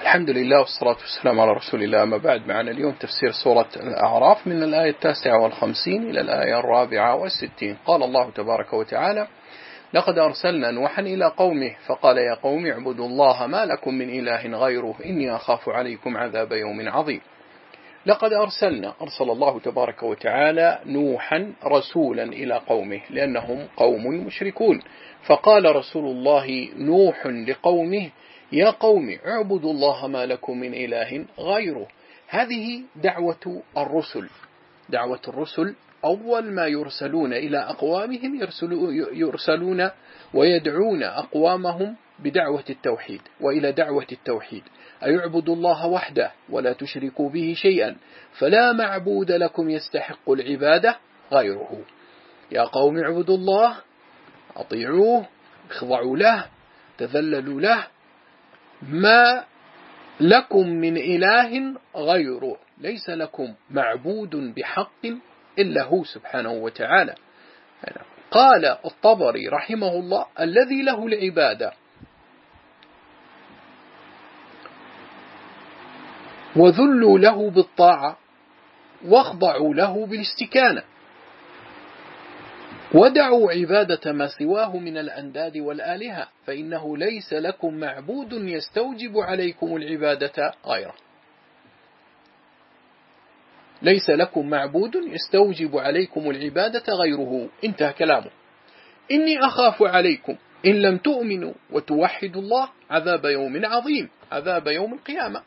الحمد لله والصلاة والسلام على رسول الله. أما بعد، معنا اليوم تفسير سورة الأعراف من الآية 59 إلى الآية 64. قال الله تبارك وتعالى: لقد أرسلنا نوحا إلى قومه فقال يا قوم اعبدوا الله ما لكم من إله غيره إني أخاف عليكم عذاب يوم عظيم. لقد أرسل الله تبارك وتعالى نوحا رسولا إلى قومه لأنهم قوم مشركون، فقال رسول الله نوح لقومه يا قوم اعبدوا الله ما لكم من إله غيره. هذه دعوة الرسل. أول ما يرسلون إلى أقوامهم يرسلون ويدعون أقوامهم بدعوة التوحيد وإلى دعوة التوحيد، أي اعبدوا الله وحده ولا تشركوا به شيئا فلا معبود لكم يستحق العبادة غيره. يا قوم اعبدوا الله، أطيعوه، اخضعوا له، تذللوا له، ما لكم من إله غيره، ليس لكم معبود بحق إلا هو سبحانه وتعالى. قال الطبري رحمه الله: الذي له العبادة وذلوا له بالطاعة واخضعوا له بالاستكانة ودعوا عبادة ما سواه من الأنداد والآلهة فإنه ليس لكم معبود يستوجب عليكم العبادة غيره. ليس لكم معبود يستوجب عليكم العبادة غيره. انتهى كلامه. إني أخاف عليكم إن لم تؤمنوا وتوحدوا الله عذاب يوم عظيم، عذاب يوم القيامة.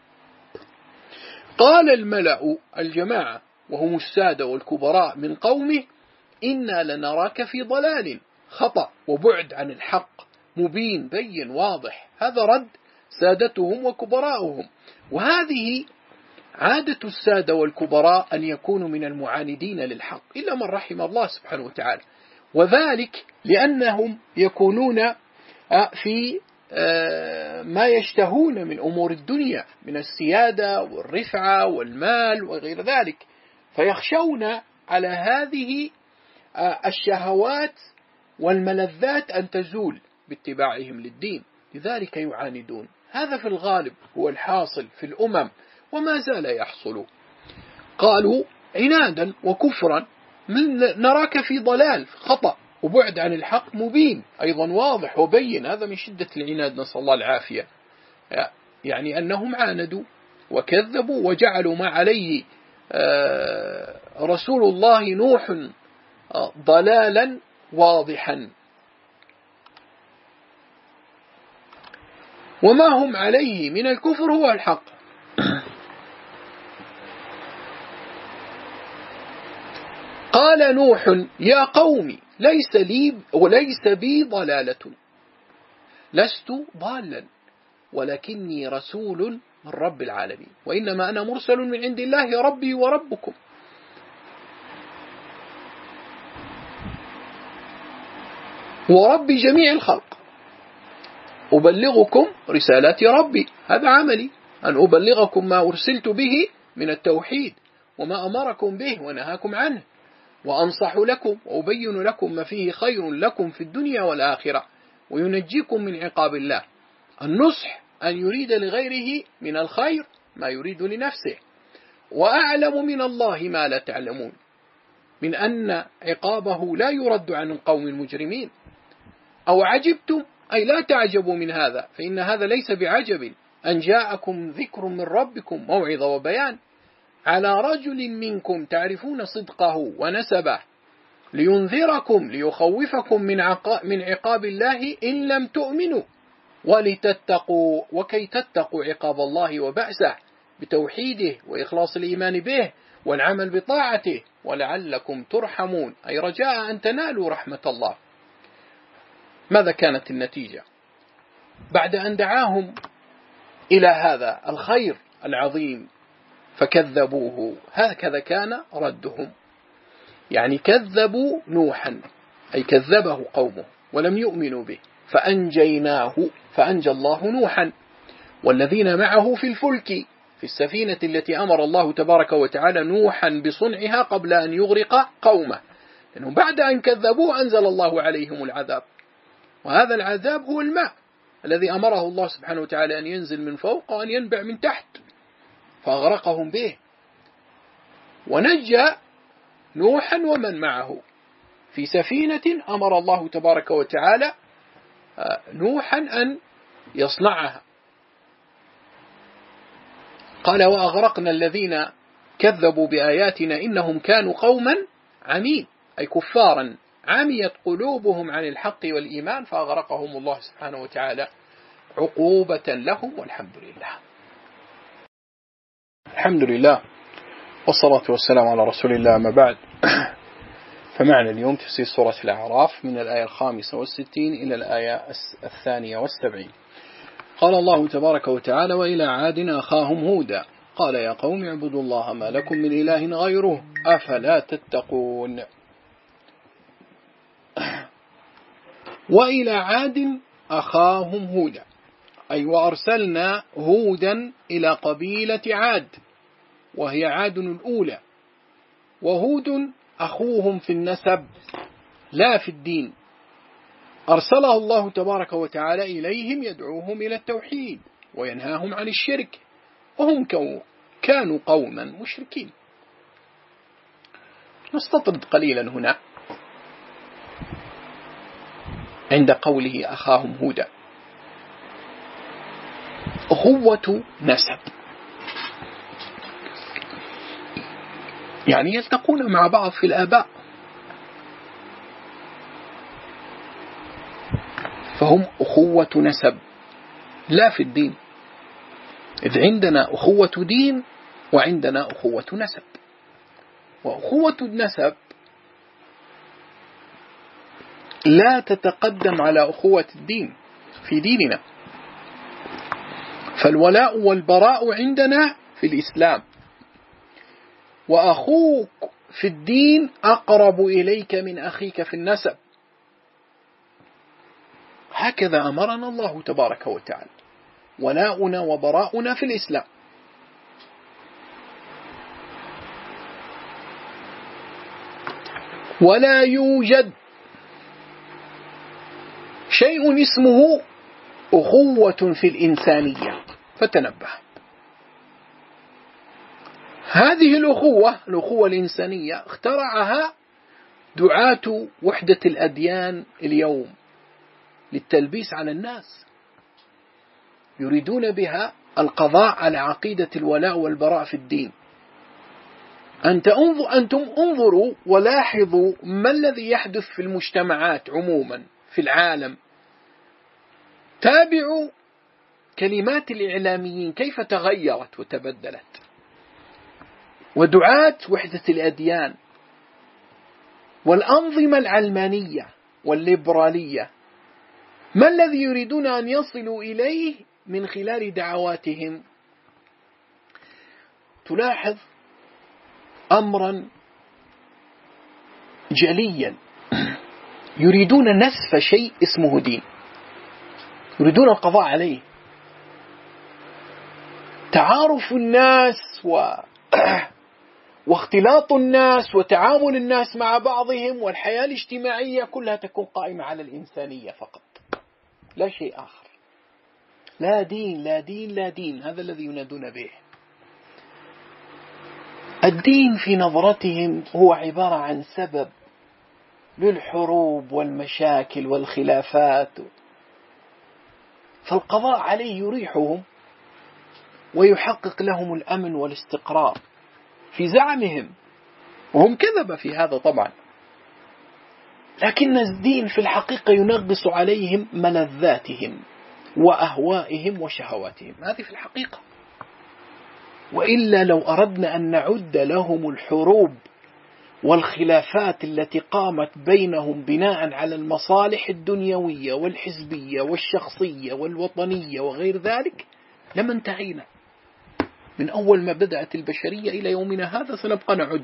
قال الملأ الجماعة وهم السادة والكبراء من قومه: إنا لنراك في ضلال، خطأ وبعد عن الحق مبين بين واضح. هذا رد سادتهم وكبراؤهم، وهذه عادة السادة والكبراء أن يكونوا من المعاندين للحق إلا من رحم الله سبحانه وتعالى، وذلك لأنهم يكونون في ما يشتهون من أمور الدنيا من السيادة والرفعة والمال وغير ذلك، فيخشون على هذه الشهوات والملذات أن تزول باتباعهم للدين، لذلك يعاندون. هذا في الغالب هو الحاصل في الأمم وما زال يحصل. قالوا عنادا وكفرا: نراك في ضلال، خطأ وبعد عن الحق مبين، أيضا واضح وبين. هذا من شدة العناد، نسأل الله العافية. يعني أنهم عاندوا وكذبوا وجعلوا ما عليه رسول الله نوح ضلالا واضحا، وما هم عليه من الكفر هو الحق. قال نوح يا قوم ليس لي وليس بي ضلالة، لست ضالا ولكني رسول من رب العالمين، وإنما أنا مرسل من عند الله ربي وربكم. ورب جميع الخلق، أبلغكم رسالات ربي، هذا عملي، أن أبلغكم ما أرسلت به من التوحيد وما أمركم به ونهاكم عنه، وأنصح لكم وأبين لكم ما فيه خير لكم في الدنيا والآخرة وينجيكم من عقاب الله. النصح أن يريد لغيره من الخير ما يريد لنفسه، وأعلم من الله ما لا تعلمون، من أن عقابه لا يرد عن القوم المجرمين. أو عجبتم، أي لا تعجبوا من هذا، فإن هذا ليس بعجب، أن جاءكم ذكر من ربكم موعظة وبيان على رجل منكم تعرفون صدقه ونسبه لينذركم ليخوفكم من عقاب الله إن لم تؤمنوا ولتتقوا وكي تتقوا عقاب الله وبأسه بتوحيده وإخلاص الإيمان به والعمل بطاعته ولعلكم ترحمون، أي رجاء أن تنالوا رحمة الله. ماذا كانت النتيجة بعد أن دعاهم إلى هذا الخير العظيم فكذبوه؟ هكذا كان ردهم، يعني كذبوا نوحا، أي كذبه قومه ولم يؤمنوا به، فأنجى الله نوحا والذين معه في الفلك، في السفينة التي أمر الله تبارك وتعالى نوحا بصنعها قبل أن يغرق قومه، لأنهم بعد أن كذبوه أنزل الله عليهم العذاب، وهذا العذاب هو الماء الذي أمره الله سبحانه وتعالى أن ينزل من فوق وأن ينبع من تحت، فأغرقهم به. ونجى نوحا ومن معه في سفينة أمر الله تبارك وتعالى نوحا أن يصنعها. قال: وأغرقنا الذين كذبوا بآياتنا إنهم كانوا قوما عمين، أي كفارا عميت قلوبهم عن الحق والإيمان، فأغرقهم الله سبحانه وتعالى عقوبة لهم. والحمد لله. الحمد لله والصلاة والسلام على رسول الله. ما بعد، فمعنا اليوم تفسير سورة الأعراف من الآية 65 إلى الآية 72. قال الله تبارك وتعالى: وإلى عاد أخاهم هودا قال يا قوم اعبدوا الله ما لكم من إله غيره أفلا تتقون. وإلى عاد أخاهم هودا، أي وأرسلنا هودا إلى قبيلة عاد، وهي عاد الأولى، وهود أخوهم في النسب لا في الدين. أرسله الله تبارك وتعالى إليهم يدعوهم إلى التوحيد وينهاهم عن الشرك، وهم كانوا قوما مشركين. نستطرد قليلا هنا عند قوله أخاهم هودا. أخوة نسب، يعني يلتقون مع بعض في الآباء، فهم أخوة نسب لا في الدين، إذ عندنا أخوة دين وعندنا أخوة نسب. وأخوة النسب لا تتقدم على أخوة الدين في ديننا، فالولاء والبراء عندنا في الإسلام، وأخوك في الدين أقرب إليك من أخيك في النسب. هكذا أمرنا الله تبارك وتعالى، ولاؤنا وبراؤنا في الإسلام. ولا يوجد شيء اسمه أخوة في الإنسانية، فتنبه. هذه الأخوة الإنسانية اخترعها دعاة وحدة الأديان اليوم للتلبيس على الناس، يريدون بها القضاء على عقيدة الولاء والبراء في الدين. أنتم انظروا ولاحظوا ما الذي يحدث في المجتمعات عموما في العالم. تابعوا كلمات الإعلاميين كيف تغيرت وتبدلت، ودعاة وحدة الأديان والأنظمة العلمانية والليبرالية، ما الذي يريدون أن يصلوا إليه من خلال دعواتهم؟ تلاحظ أمرا جليا، يريدون نسف شيء اسمه دين، يريدون القضاء عليه. تعارف الناس واختلاط الناس وتعامل الناس مع بعضهم والحياة الاجتماعية كلها تكون قائمة على الإنسانية فقط، لا شيء آخر. لا دين لا دين لا دين، هذا الذي ينادون به. الدين في نظرتهم هو عبارة عن سبب للحروب والمشاكل والخلافات، فالقضاء عليه يريحهم ويحقق لهم الأمن والاستقرار في زعمهم، وهم كذب في هذا طبعا. لكن الدين في الحقيقة ينغص عليهم ملذاتهم وأهوائهم وشهواتهم، هذه في الحقيقة. وإلا لو أردنا أن نعد لهم الحروب والخلافات التي قامت بينهم بناء على المصالح الدنيوية والحزبية والشخصية والوطنية وغير ذلك لما انتهينا. من أول ما بدأت البشرية إلى يومنا هذا سنبقى نعد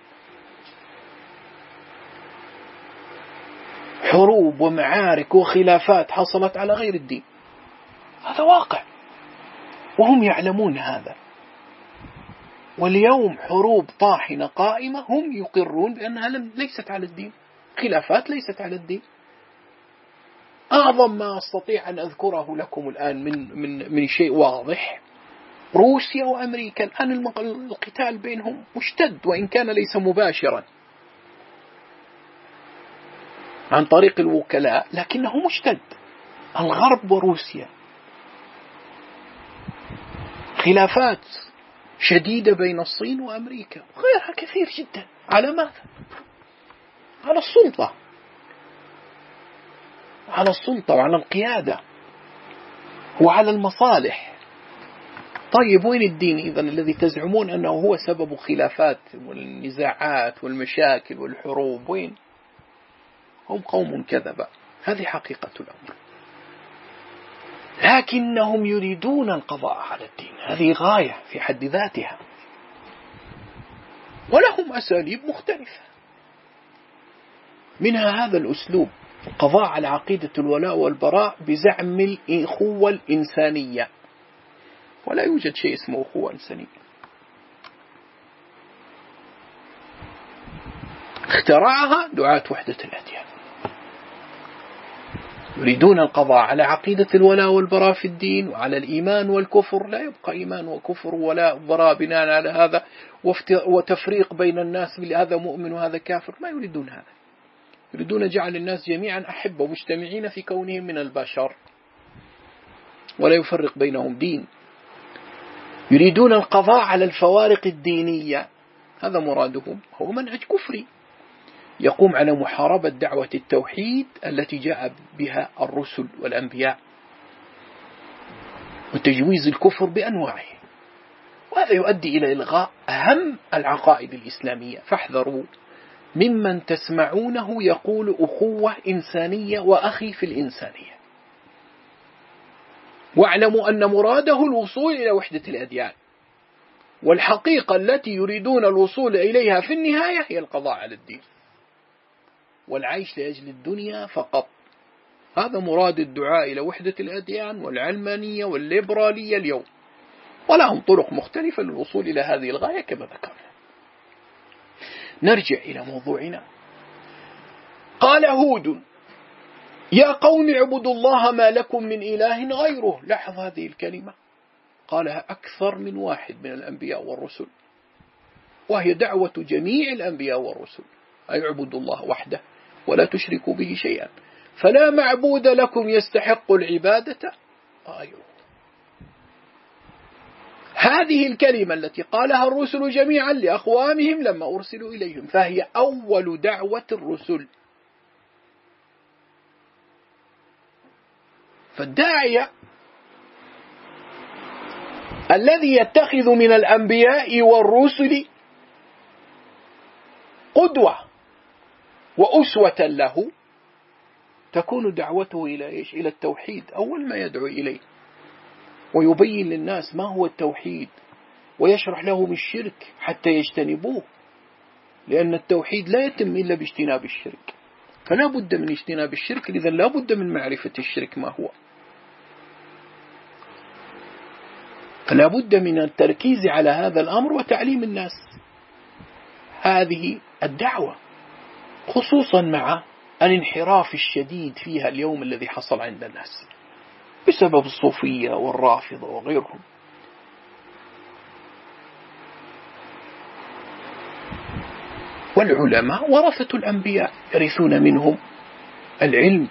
حروب ومعارك وخلافات حصلت على غير الدين، هذا واقع وهم يعلمون هذا. واليوم حروب طاحنة قائمة هم يقرون بأنها ليست على الدين، خلافات ليست على الدين. أعظم ما أستطيع أن أذكره لكم الآن من شيء واضح، روسيا وأمريكا الآن القتال بينهم مشتد، وإن كان ليس مباشرا عن طريق الوكلاء، لكنه مشتد. الغرب وروسيا، خلافات شديدة بين الصين وأمريكا وغيرها كثير جدا. على ماذا؟ على السلطة، على السلطة وعلى القيادة وعلى المصالح. طيب وين الدين إذن الذي تزعمون أنه هو سبب خلافات والنزاعات والمشاكل والحروب؟ وين؟ هم قوم كذبة، هذه حقيقة الأمر. لكنهم يريدون القضاء على الدين، هذه غاية في حد ذاتها، ولهم أساليب مختلفة، منها هذا الأسلوب، القضاء على عقيدة الولاء والبراء بزعم الأخوة الإنسانية، ولا يوجد شيء اسمه أخوة إنسانية، اخترعها دعاة وحدة الأديان. يريدون القضاء على عقيدة الولاء والبراء في الدين وعلى الإيمان والكفر، لا يبقى إيمان وكفر ولا براء بناء على هذا وتفريق بين الناس، هذا مؤمن وهذا كافر، ما يريدون هذا. يريدون جعل الناس جميعا أحبة مجتمعين في كونهم من البشر، ولا يفرق بينهم دين. يريدون القضاء على الفوارق الدينية، هذا مرادهم، هو منهج كفري يقوم على محاربة دعوة التوحيد التي جاء بها الرسل والأنبياء، وتجويز الكفر بأنواعه، وهذا يؤدي إلى إلغاء أهم العقائد الإسلامية. فاحذروا ممن تسمعونه يقول أخوة إنسانية وأخي في الإنسانية، واعلموا أن مراده الوصول إلى وحدة الأديان، والحقيقة التي يريدون الوصول إليها في النهاية هي القضاء على الدين والعيش لأجل الدنيا فقط. هذا مراد الدعاء إلى وحدة الأديان والعلمانية والليبرالية اليوم، ولهم طرق مختلفة للوصول إلى هذه الغاية كما ذكرنا. نرجع إلى موضوعنا. قال هود: يا قوم اعبدوا الله ما لكم من إله غيره. لاحظ هذه الكلمة قالها أكثر من واحد من الأنبياء والرسل، وهي دعوة جميع الأنبياء والرسل، أي اعبدوا الله وحده ولا تشركوا به شيئا، فلا معبود لكم يستحق العبادة غيره. هذه الكلمة التي قالها الرسل جميعا لأقوامهم لما أرسلوا إليهم، فهي أول دعوة الرسل. فالداعية الذي يتخذ من الأنبياء والرسل قدوة وأسوة له، تكون دعوته إلى إيش؟ إلى التوحيد أول ما يدعو إليه، ويبين للناس ما هو التوحيد، ويشرح لهم الشرك حتى يجتنبوه، لأن التوحيد لا يتم إلا باجتناب الشرك، فلا بد من اجتناب الشرك، لذا لا بد من معرفة الشرك ما هو، فلا بد من التركيز على هذا الأمر وتعليم الناس هذه الدعوة، خصوصا مع الانحراف الشديد فيها اليوم الذي حصل عند الناس بسبب الصوفية والرافضة وغيرهم. والعلماء ورثة الأنبياء يرثون منهم العلم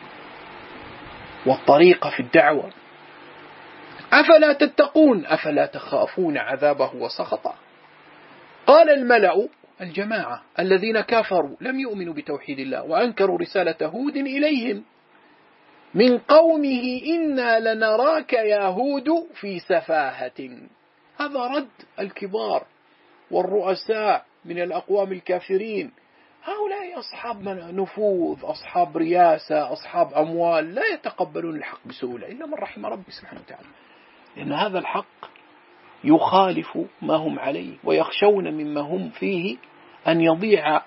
والطريقة في الدعوة. أفلا تتقون أفلا تخافون عذابه وسخطه. قال الملأ الجماعة الذين كفروا لم يؤمنوا بتوحيد الله وأنكروا رسالة هود إليهم من قومه: إنا لنراك يا هود في سفاهة. هذا رد الكبار والرؤساء من الأقوام الكافرين، هؤلاء أصحاب نفوذ، أصحاب رياسة، أصحاب أموال، لا يتقبلون الحق بسهولة إلا من رحم ربي سبحانه وتعالى، لأن هذا الحق يخالف ما هم عليه، ويخشون مما هم فيه أن يضيع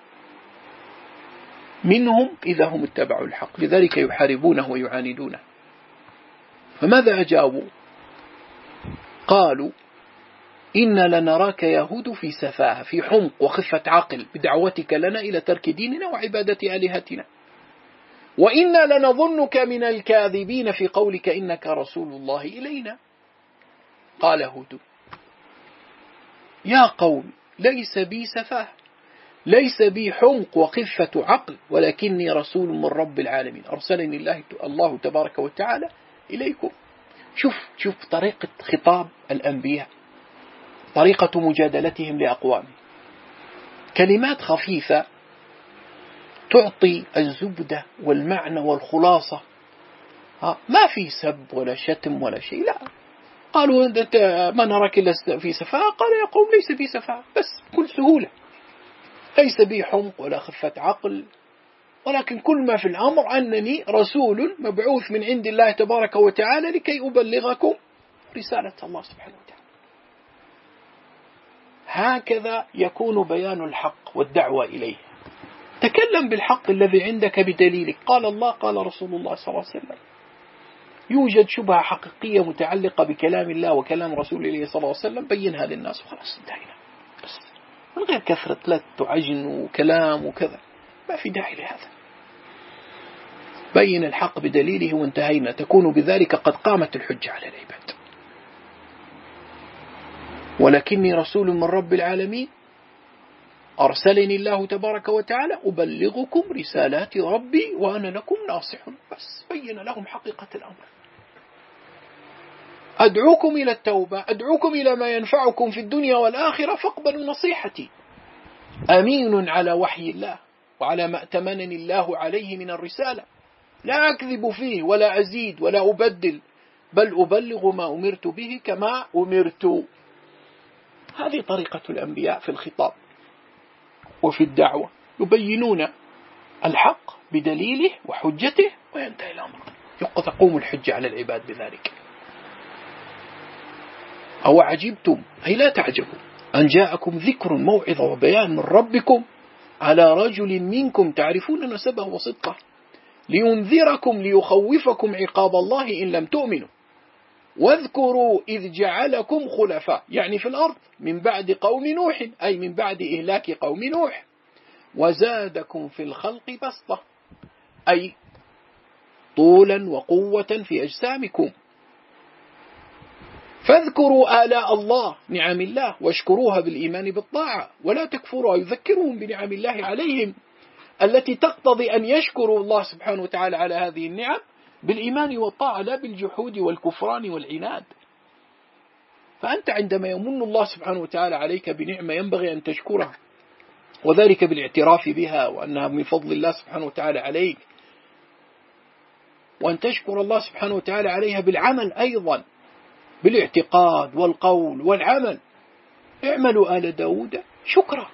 منهم إذا هم اتبعوا الحق، لذلك يحاربونه ويعاندونه. فماذا أجابوا؟ قالوا: إنا لنراك يا هود في سفاهة، في حمق وخفة عقل بدعوتك لنا إلى ترك ديننا وعبادة آلهتنا. وإنا لنظنك من الكاذبين في قولك إنك رسول الله إلينا. قال هود: يا قوم ليس بي سفاهة، ليس بي حمق وخفة عقل، ولكني رسول من رب العالمين أرسلني الله تبارك وتعالى إليكم. شوف طريقة خطاب الأنبياء، طريقة مجادلتهم لأقوامهم، كلمات خفيفة تعطي الزبدة والمعنى والخلاصة. ما في سب ولا شتم ولا شيء، لا. قالوا أنت ما نراك إلا في سفاهة، قال يا قوم ليس بي سفاهة، بس بكل سهولة، ليس بي حمق ولا خفة عقل، ولكن كل ما في الأمر أنني رسول مبعوث من عند الله تبارك وتعالى لكي أبلغكم رسالة الله سبحانه وتعالى. هكذا يكون بيان الحق والدعوة إليه. تكلم بالحق الذي عندك بدليلك، قال الله قال رسول الله صلى الله عليه وسلم. يوجد شبهة حقيقية متعلقة بكلام الله وكلام رسول الله صلى الله عليه وسلم، بينها للناس وخلاص انتهينا، بس من غير كثرة لا تعجن وكلام وكذا، ما في داعي لهذا. بين الحق بدليله وانتهينا، تكون بذلك قد قامت الحجة على العباد. ولكني رسول من رب العالمين أرسلني الله تبارك وتعالى أبلغكم رسالات ربي وأنا لكم ناصح. بس بين لهم حقيقة الأمر. أدعوكم إلى التوبة، أدعوكم إلى ما ينفعكم في الدنيا والآخرة، فاقبلوا نصيحتي. أمين على وحي الله وعلى ما أتمنني الله عليه من الرسالة، لا أكذب فيه ولا أزيد ولا أبدل، بل أبلغ ما أمرت به كما أمرت. هذه طريقة الأنبياء في الخطاب وفي الدعوة، يبينون الحق بدليله وحجته وينتهي الأمر، تقوم الحجة على العباد بذلك. أو عجبتم، أي لا تعجبوا، أن جاءكم ذكر موعظة وبيان من ربكم على رجل منكم تعرفون نسبه وصدقه لينذركم ليخوفكم عقاب الله إن لم تؤمنوا، واذكروا إذ جعلكم خلفاء، يعني في الأرض، من بعد قوم نوح، أي من بعد إهلاك قوم نوح، وزادكم في الخلق بسطة، أي طولا وقوة في أجسامكم. فاذكروا آلاء الله نعم الله واشكروها بالإيمان بالطاعة، ولا تكفروا، يذكرهم بنعم الله عليهم التي تقتضي أن يشكروا الله سبحانه وتعالى على هذه النعم بالإيمان والطاعة، لا بالجحود والكفران والعناد. فأنت عندما يمن الله سبحانه وتعالى عليك بنعمة ينبغي أن تشكرها، وذلك بالاعتراف بها وأنها من فضل الله سبحانه وتعالى عليك، وأن تشكر الله سبحانه وتعالى عليها بالعمل أيضا، بالاعتقاد والقول والعمل. اعملوا آل داود شكرا.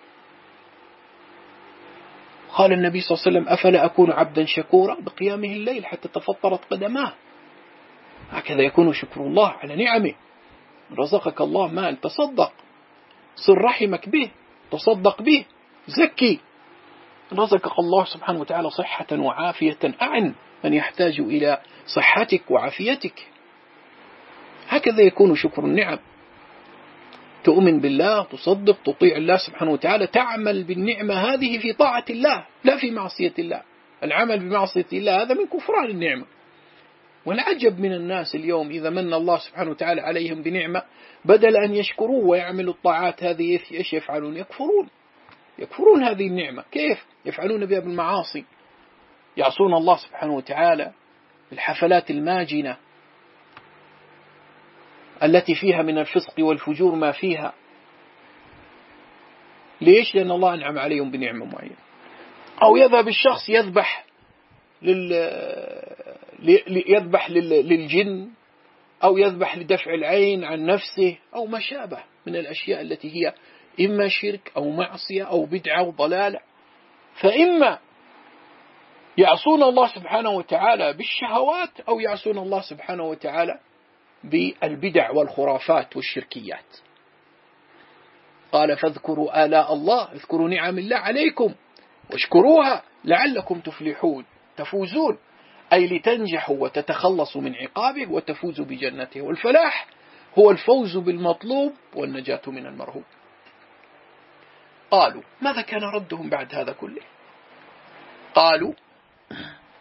قال النبي صلى الله عليه وسلم: أفلا أكون عبدا شكورا، بقيامه الليل حتى تفطرت قدماه. هكذا يكون شكر الله على نعمه. رزقك الله مال، تصدق، صل رحمك به، تصدق به، زكي. رزقك الله سبحانه وتعالى صحة وعافية، أعن من يحتاج إلى صحتك وعافيتك. هكذا يكون شكر النعم. تؤمن بالله، تصدق، تطيع الله سبحانه وتعالى، تعمل بالنعمة هذه في طاعة الله لا في معصية الله. العمل بمعصية الله هذا من كفران النعمة. والعجب من الناس اليوم إذا من الله سبحانه وتعالى عليهم بنعمة، بدل أن يشكروه ويعملوا الطاعات هذه إيش يفعلون؟ يكفرون هذه النعمة. كيف؟ يفعلون بها بالمعاصي، يعصون الله سبحانه وتعالى بالحفلات الماجنة التي فيها من الفسق والفجور ما فيها. ليش؟ لأن الله أنعم عليهم بنعمة معينة. أو يذهب الشخص يذبح للجن، أو يذبح لدفع العين عن نفسه، أو ما شابه من الأشياء التي هي إما شرك أو معصية أو بدعة أو ضلالة. فإما يعصون الله سبحانه وتعالى بالشهوات، أو يعصون الله سبحانه وتعالى بالبدع والخرافات والشركيات. قال: فاذكروا آلاء الله، اذكروا نعم الله عليكم واشكروها لعلكم تفلحون، تفوزون، أي لتنجحوا وتتخلصوا من عقابه وتفوزوا بجنته. والفلاح هو الفوز بالمطلوب والنجاة من المرهوب. قالوا: ماذا كان ردهم بعد هذا كله؟ قالوا: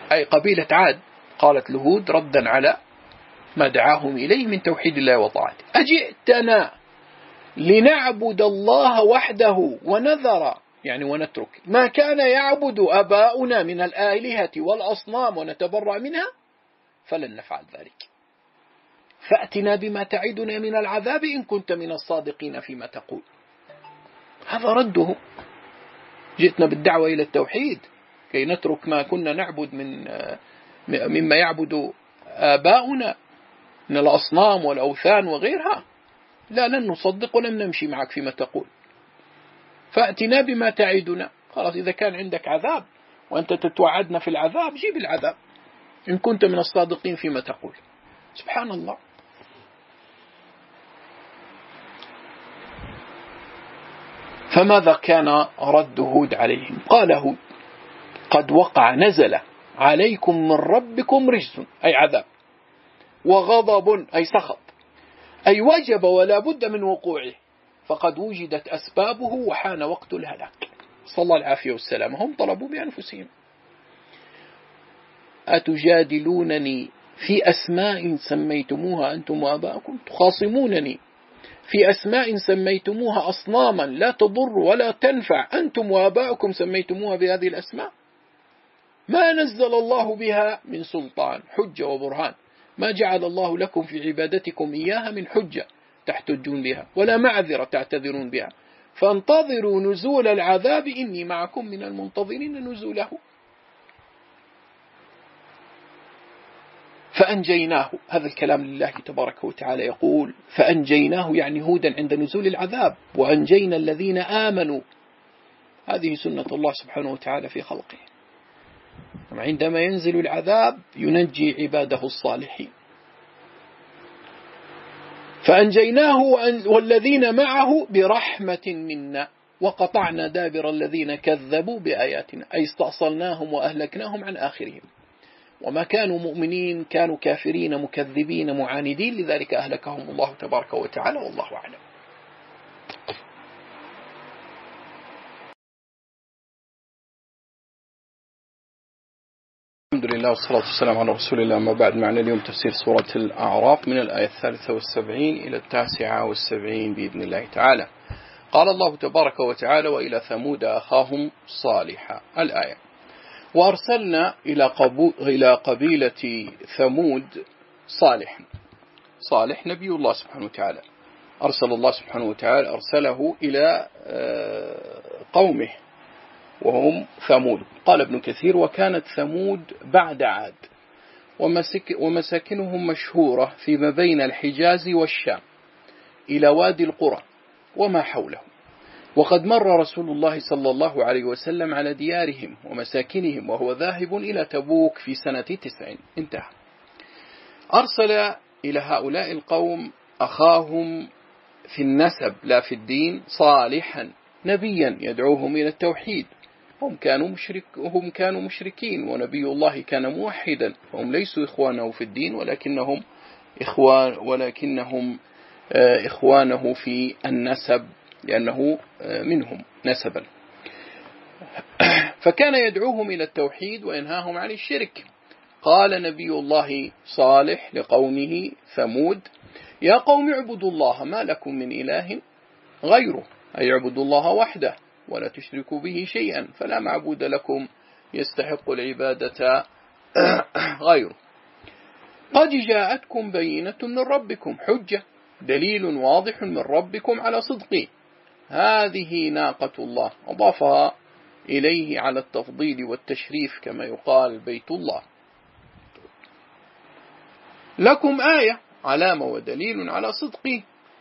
أي قبيلة عاد قالت لهود ردا على ما دعاهم إليه من توحيد الله وطاعته: أجئتنا لنعبد الله وحده ونذر، يعني ونترك ما كان يعبد آباؤنا من الآلهة والأصنام ونتبرأ منها؟ فلن نفعل ذلك، فأتنا بما تعدنا من العذاب إن كنت من الصادقين فيما تقول. هذا رده. جئتنا بالدعوة إلى التوحيد كي نترك ما كنا نعبد مما يعبد آباؤنا من الأصنام والأوثان وغيرها. لا، لن نصدق ولن نمشي معك فيما تقول، فأتنا بما تعدنا. خلاص، إذا كان عندك عذاب وأنت تتوعدنا في العذاب، جيب العذاب إن كنت من الصادقين فيما تقول. سبحان الله. فماذا كان رد هود عليهم؟ قال هود: قد وقع، نزل عليكم من ربكم رجس، أي عذاب، وغضب، أي سخط، أي وجب ولا بد من وقوعه، فقد وجدت أسبابه وحان وقت الهلاك. صلى الله العافية والسلام. هم طلبوا بأنفسهم. أتجادلونني في أسماء سميتموها أنتم وآباؤكم، تخاصمونني في أسماء سميتموها أصناما لا تضر ولا تنفع، أنتم وآباؤكم سميتموها بهذه الأسماء، ما نزل الله بها من سلطان، حجة وبرهان، ما جعل الله لكم في عبادتكم إياها من حجة تحتجون بها ولا معذرة تعتذرون بها، فانتظروا نزول العذاب إني معكم من المنتظرين نزوله. فأنجيناه. هذا الكلام لله تبارك وتعالى، يقول فأنجيناه يعني هودا عند نزول العذاب، وأنجينا الذين آمنوا. هذه سنة الله سبحانه وتعالى في خلقه، عندما ينزل العذاب ينجي عباده الصالحين. فأنجيناه والذين معه برحمة منا وقطعنا دابر الذين كذبوا بآياتنا، أي استأصلناهم وأهلكناهم عن آخرهم، وما كانوا مؤمنين، كانوا كافرين مكذبين معاندين، لذلك أهلكهم الله تبارك وتعالى، والله أعلم. الحمد لله والصلاة والسلام على رسول الله. ما بعد، معنا اليوم تفسير سورة الأعراف من الآية 73 إلى 79 بإذن الله تعالى. قال الله تبارك وتعالى: وإلى ثمود أخاهم صالحا. الآية: وأرسلنا إلى قبيلة ثمود صالح نبي الله سبحانه وتعالى، أرسل الله سبحانه وتعالى أرسله إلى قومه وهم ثمود. قال ابن كثير: وكانت ثمود بعد عاد، ومساكنهم مشهورة فيما بين الحجاز والشام إلى وادي القرى وما حوله، وقد مر رسول الله صلى الله عليه وسلم على ديارهم ومساكنهم وهو ذاهب إلى تبوك في سنة 9. انتهى. أرسل إلى هؤلاء القوم أخاهم في النسب لا في الدين صالحا نبيا يدعوهم إلى التوحيد. هم كانوا مشركين، ونبي الله كان موحدا، فهم ليسوا إخوانه في الدين، ولكنهم إخوانه في النسب، لأنه منهم نسبا. فكان يدعوهم إلى التوحيد وينهاهم عن الشرك. قال نبي الله صالح لقومه ثمود: يا قوم اعبدوا الله ما لكم من إله غيره، أي اعبدوا الله وحده ولا تشركوا به شيئا، فلا معبود لكم يستحق العبادة غيره. قد جاءتكم بينة من ربكم، حجة، دليل واضح من ربكم على صدقه. هذه ناقة الله، أضافها إليه على التفضيل والتشريف كما يقال بيت الله. لكم آية، علامة ودليل على صدقه،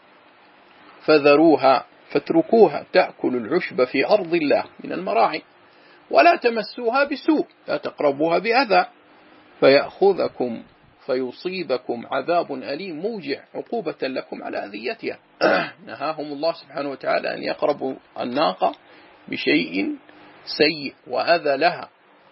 فاتركوها تأكل العشب في أرض الله من المراعي، ولا تمسوها بسوء، لا تقربوها بأذى، فيأخذكم فيصيبكم عذاب أليم موجع عقوبة لكم على أذيتها. نهاهم الله سبحانه وتعالى أن يقربوا الناقة بشيء سيء وأذى لها.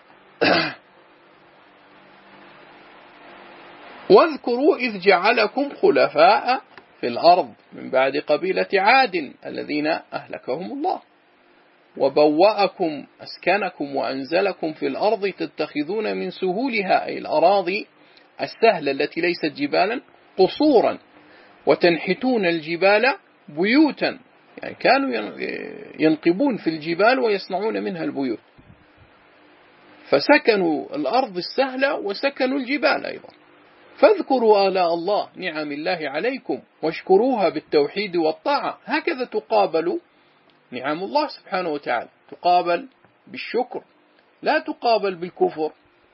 واذكروا إذ جعلكم خلفاء في الأرض من بعد قبيلة عاد الذين أهلكهم الله. وبوأكم أسكنكم وأنزلكم في الأرض تتخذون من سهولها، أي الأراضي السهلة التي ليست جبالا، قصورا، وتنحتون الجبال بيوتا، يعني كانوا ينقبون في الجبال ويصنعون منها البيوت، فسكنوا الأرض السهلة وسكنوا الجبال أيضا. فاذكروا آلاء الله نعم الله عليكم واشكروها بالتوحيد والطاعة. هكذا تقابل نعم الله سبحانه وتعالى، تقابل بالشكر لا تقابل بالكفر.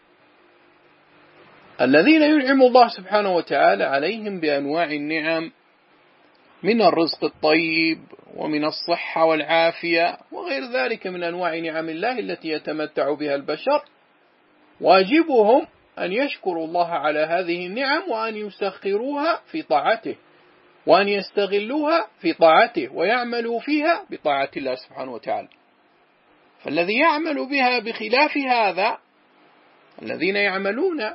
الذين ينعم الله سبحانه وتعالى عليهم بأنواع النعم من الرزق الطيب ومن الصحة والعافية وغير ذلك من أنواع نعم الله التي يتمتع بها البشر، واجبهم أن يشكروا الله على هذه النعم وأن يسخروها في طاعته وأن يستغلوها في طاعته ويعملوا فيها بطاعة الله سبحانه وتعالى. فالذي يعمل بها بخلاف هذا، الذين يعملون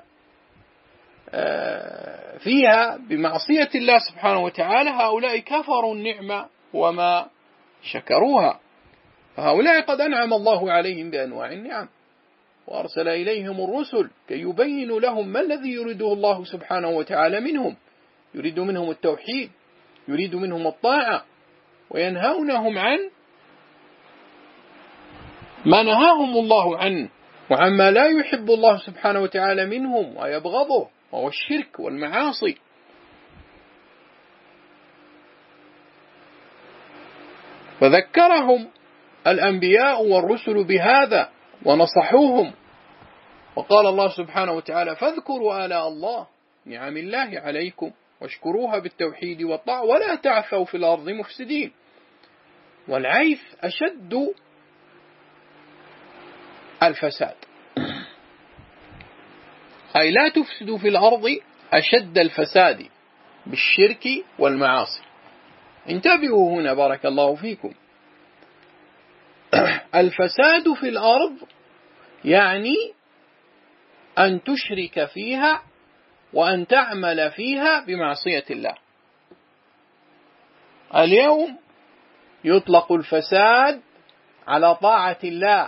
فيها بمعصية الله سبحانه وتعالى، هؤلاء كفروا النعمة وما شكروها، فهؤلاء قد أنعم الله عليهم بأنواع النعم وأرسل إليهم الرسل كي يبين لهم ما الذي يريده الله سبحانه وتعالى منهم، يريد منهم التوحيد، يريد منهم الطاعة، وينهونهم عن ما نهاهم الله عنه وعما لا يحب الله سبحانه وتعالى منهم ويبغضه، وهو الشرك والمعاصي. فذكرهم الأنبياء والرسل بهذا ونصحوهم، وقال الله سبحانه وتعالى فاذكروا آلاء الله نعم الله عليكم واشكروها بالتوحيد والطاعة ولا تعثوا في الأرض مفسدين. والعيث أشد الفساد، أي لا تفسدوا في الأرض أشد الفساد بالشرك والمعاصي. انتبهوا هنا بارك الله فيكم، الفساد في الأرض يعني أن تشرك فيها وأن تعمل فيها بمعصية الله. اليوم يطلق الفساد على طاعة الله،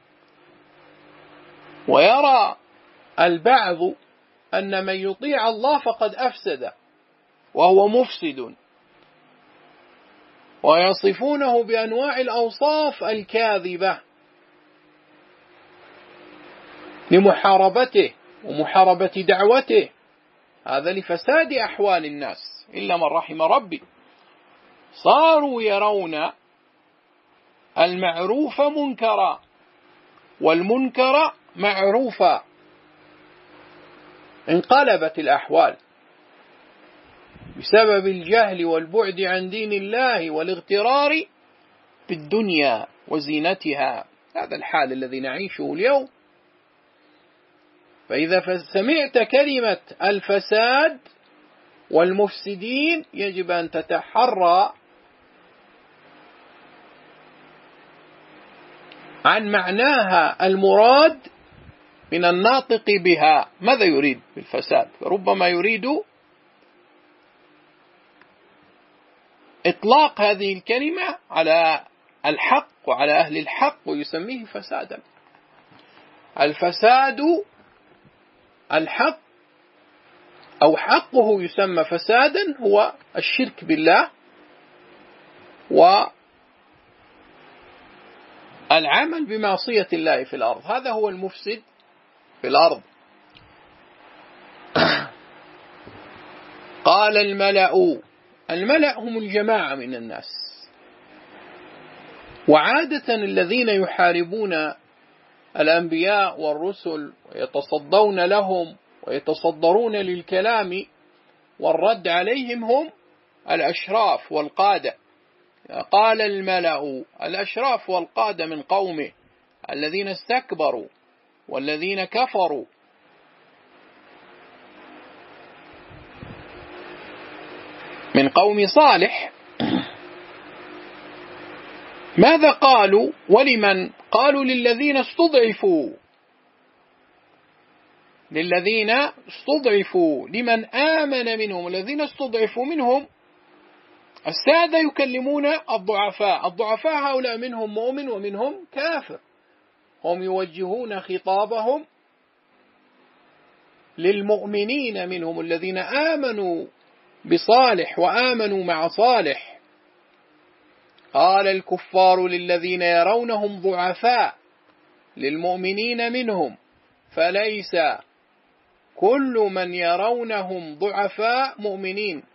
ويرى البعض أن من يطيع الله فقد أفسد وهو مفسد، ويصفونه بأنواع الأوصاف الكاذبة لمحاربته ومحاربة دعوته، هذا لفساد أحوال الناس إلا من رحم ربي. صاروا يرون المعروف منكرا والمنكر معروفا، انقلبت الأحوال بسبب الجهل والبعد عن دين الله والاغترار بالدنيا وزينتها. هذا الحال الذي نعيشه اليوم. فإذا سمعت كلمة الفساد والمفسدين يجب أن تتحرى عن معناها المراد من الناطق بها، ماذا يريد بالفساد؟ ربما يريد إطلاق هذه الكلمة على الحق وعلى أهل الحق ويسميه فسادا. الفساد الحق أو حقه يسمى فسادا هو الشرك بالله والعمل بمعصية الله في الأرض، هذا هو المفسد في الأرض. قال الملأ هم الجماعة من الناس، وعادة الذين يحاربون الأنبياء والرسل ويتصدون لهم ويتصدرون للكلام والرد عليهم هم الأشراف والقادة. قال الملأ، الأشراف والقادة من قومه الذين استكبروا والذين كفروا. من قوم صالح ماذا قالوا ولمن؟ قالوا للذين استضعفوا، لمن آمن منهم. الذين استضعفوا منهم السادة يكلمون الضعفاء، الضعفاء هؤلاء منهم مؤمن ومنهم كافر، هم يوجهون خطابهم للمؤمنين منهم الذين آمنوا بصالح وآمنوا مع صالح. قال الكفار للذين يرونهم ضعفاء للمؤمنين منهم، فليس كل من يرونهم ضعفاء مؤمنين.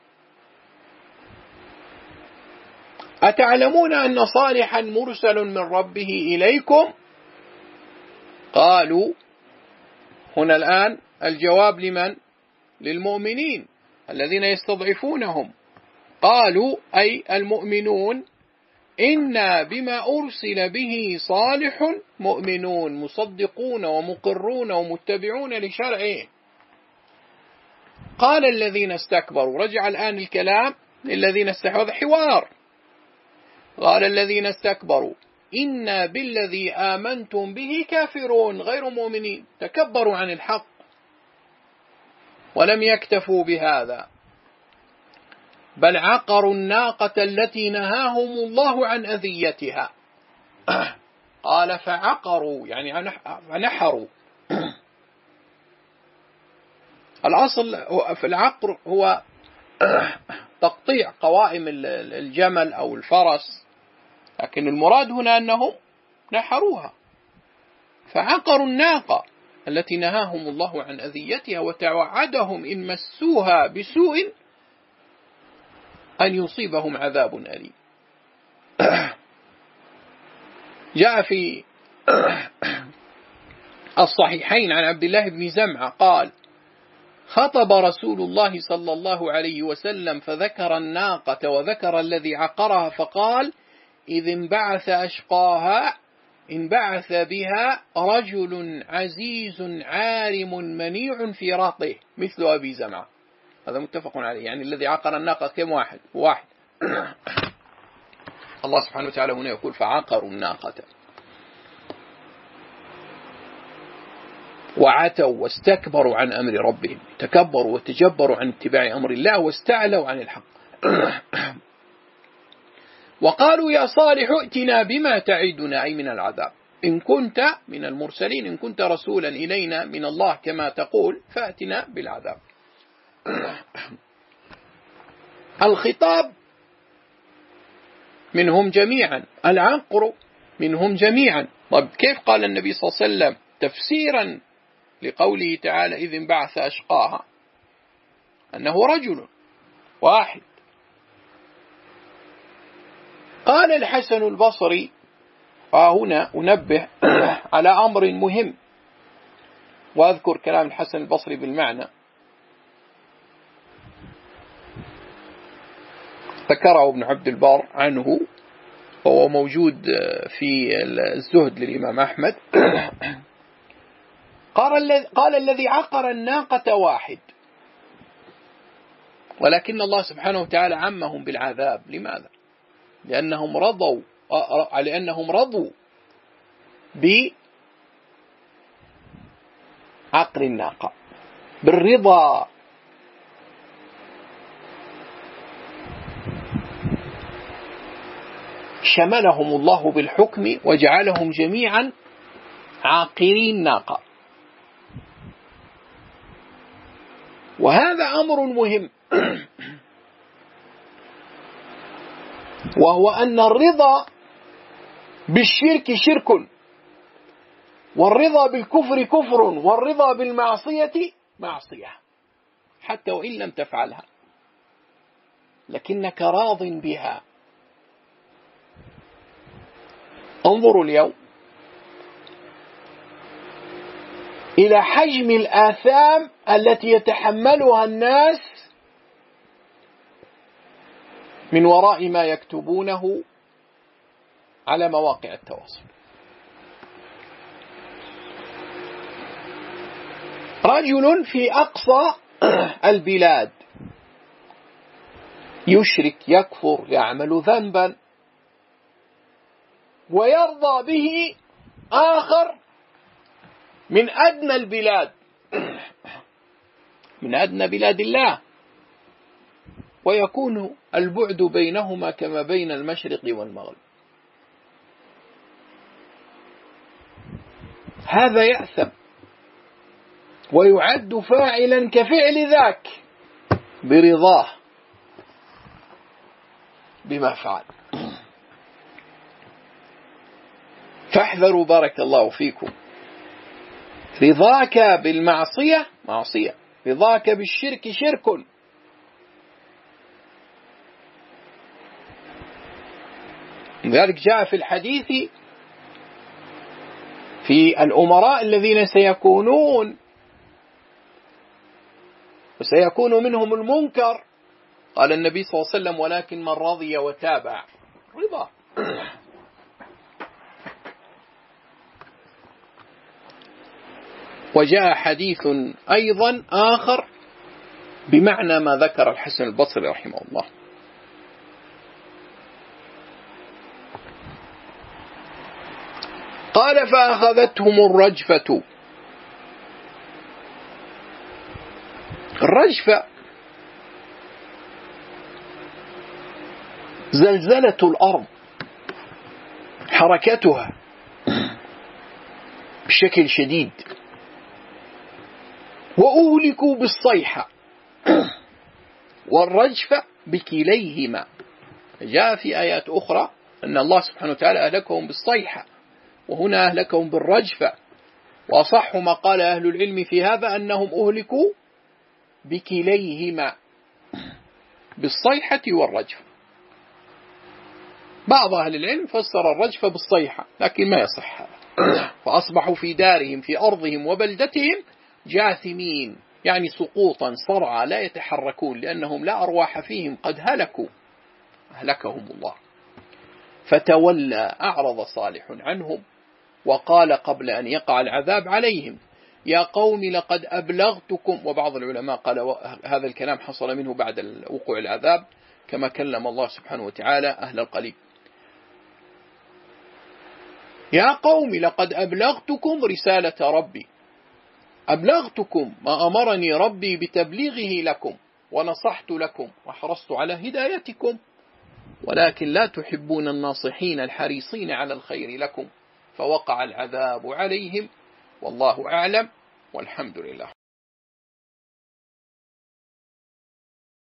أتعلمون أن صالحا مرسل من ربه إليكم؟ قالوا، هنا الآن الجواب لمن؟ للمؤمنين الذين يستضعفونهم. قالوا أي المؤمنون إنا بما أرسل به صالح مؤمنون، مصدقون ومقرون ومتبعون لشرعه. قال الذين استكبروا، رجع الآن الكلام للذين استكبروا، حوار. قال الذين استكبروا إنا بالذي آمنتم به كافرون، غير مؤمنين، تكبروا عن الحق. ولم يكتفوا بهذا، بل عقروا الناقة التي نهاهم الله عن أذيتها. قال فعقروا يعني فنحروا. الأصل في العقر هو تقطيع قوائم الجمل أو الفرس، لكن المراد هنا أنهم نحروها. فعقروا الناقة التي نهاهم الله عن أذيتها وتوعدهم إن مسوها بسوء أن يصيبهم عذاب أليم. جاء في الصحيحين عن عبد الله بن زمعة قال خطب رسول الله صلى الله عليه وسلم فذكر الناقة وذكر الذي عقرها فقال إذ انبعث أشقاها انبعث بها رجل عزيز عارم منيع في رطه مثل أبي زمعة. هذا متفق عليه، يعني الذي عقر الناقة كم واحد؟ الله سبحانه وتعالى هنا يقول فعقروا الناقة وعتوا واستكبروا عن أمر ربهم، تكبروا وتجبروا عن اتباع أمر الله واستعلوا عن الحق. وقالوا يا صالح ائتنا بما تعدنا، أي من العذاب، إن كنت من المرسلين، إن كنت رسولا إلينا من الله كما تقول فأتنا بالعذاب. الخطاب منهم جميعا، العقر منهم جميعا. طيب كيف قال النبي صلى الله عليه وسلم تفسيرا لقوله تعالى إذ انبعث أشقاها أنه رجل واحد؟ قال الحسن البصري، وهنا أنبه على أمر مهم وأذكر كلام الحسن البصري بالمعنى، ذكره ابن عبد البر عنه وهو موجود في الزهد للإمام أحمد. قال الذي عقر الناقة واحد، ولكن الله سبحانه وتعالى عمهم بالعذاب. لماذا؟ لأنهم رضوا بعقر الناقة، بالرضا. شملهم الله بالحكم وجعلهم جميعا عاقرين ناقة. وهذا أمر مهم، وهو أن الرضا بالشرك شرك، والرضا بالكفر كفر، والرضا بالمعصية معصية، حتى وإن لم تفعلها لكنك راض بها. انظروا اليوم إلى حجم الآثام التي يتحملها الناس من وراء ما يكتبونه على مواقع التواصل. رجل في أقصى البلاد يشرك، يكفر، يعمل ذنبا، ويرضى به آخر من أدنى البلاد، من أدنى بلاد الله، ويكون البعد بينهما كما بين المشرق والمغرب. هذا يأثم ويعد فاعلا كفعل ذاك برضاه بما فعل. فاحذروا بارك الله فيكم، رضاك بالمعصية معصية، رضاك بالشرك شرك. لذلك جاء في الحديث في الأمراء الذين سيكونون وسيكون منهم المنكر، قال النبي صلى الله عليه وسلم: ولكن من رضي وتابع. رضا. وجاء حديث أيضا آخر بمعنى ما ذكر الحسن البصري رحمه الله، قال: فأخذتهم الرجفة. الرجفة زلزلة الأرض، حركتها بشكل شديد، وأهلكوا بالصيحة والرجفة بكليهما. جاء في آيات أخرى أن الله سبحانه وتعالى أهلكهم بالصيحة، وهنا أهلكهم بالرجفة. وأصح ما قال أهل العلم في هذا أنهم أهلكوا بكليهما، بالصيحة والرجفة. بعض أهل العلم فسر الرجفة بالصيحة، لكن ما يصح هذا. فأصبحوا في دارهم في أرضهم وبلدتهم جاثمين، يعني سقوطا صرعى لا يتحركون، لأنهم لا أرواح فيهم، قد هلكوا، أهلكهم الله. فتولى، أعرض صالح عنهم، وقال قبل أن يقع العذاب عليهم: يا قوم لقد أبلغتكم. وبعض العلماء قال هذا الكلام حصل منه بعد وقوع العذاب، كما كلم الله سبحانه وتعالى أهل القليب: يا قوم لقد أبلغتكم رسالة ربي، أبلغتكم ما أمرني ربي بتبليغه لكم، ونصحت لكم وحرصت على هدايتكم، ولكن لا تحبون الناصحين الحريصين على الخير لكم، فوقع العذاب عليهم، والله أعلم، والحمد لله.